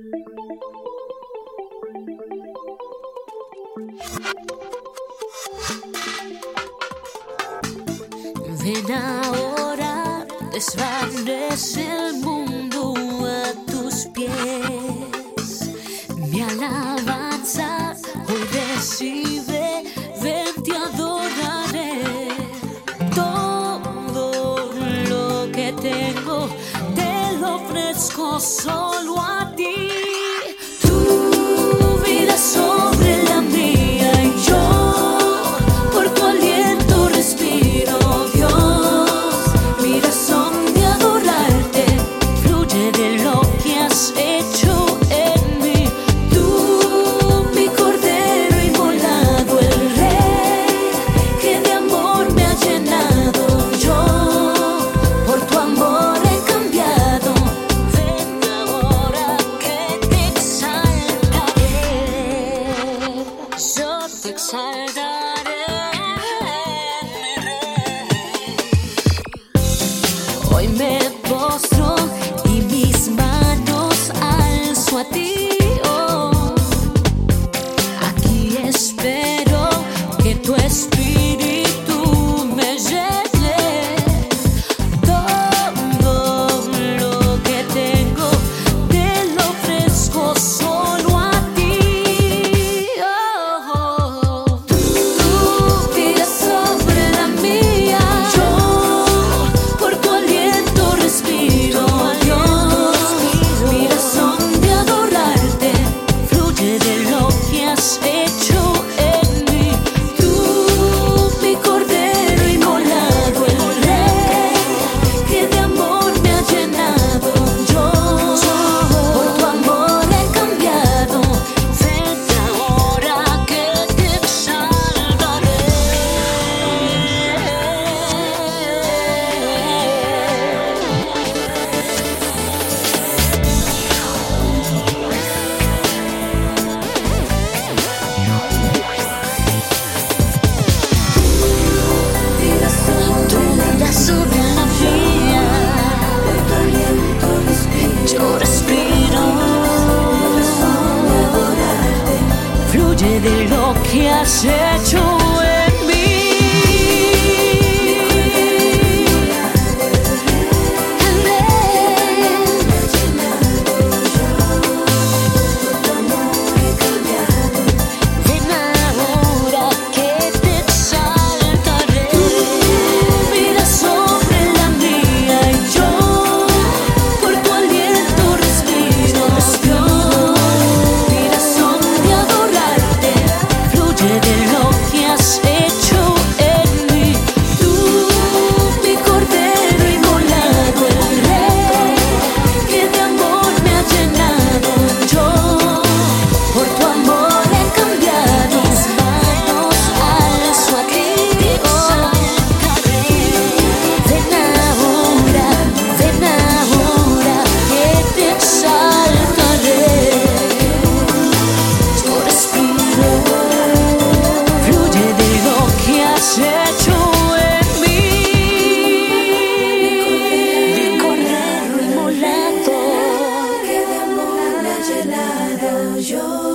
Ven ahora, desvanece el mundo a tus pies. Mi alabanza hoy recibe, ven te adoraré. Todo lo que tengo te lo ofrezco solo a ti. Tu vida sobre la mía y yo por tu aliento respiro. Hoy me postro y mis manos alzo a ti. Oh, aquí espero que tu espíritu me llene. Todo lo que tengo te lo ofrezco solo a ti. Oh, tu vida sobre la mía. Respiro a Dios, mi razón de adorarte fluye de lo que has hecho en mí. Tú, mi cordero inmolado, el rey que de amor me ha llenado. Yo por tu amor he cambiado. Ven ahora que te exaltaré. Yo respiro, fluye de lo que has hecho en mí. Ven ahora que te exaltaré. Tu vida sobre la mía y yo por tu aliento respiro. Mi razón de adorarte fluye de lo que has hecho en mí. Tú, mi cordero inmolado, el rey que de amor me ha llenado. Yo por tu amor he cambiado. Mis manos alzo a ti. Ven ahora que te exaltaré. Yo respiro, fluye de lo que has hecho en mí. Mi cordero inmolado que de amor me ha llenado. Yo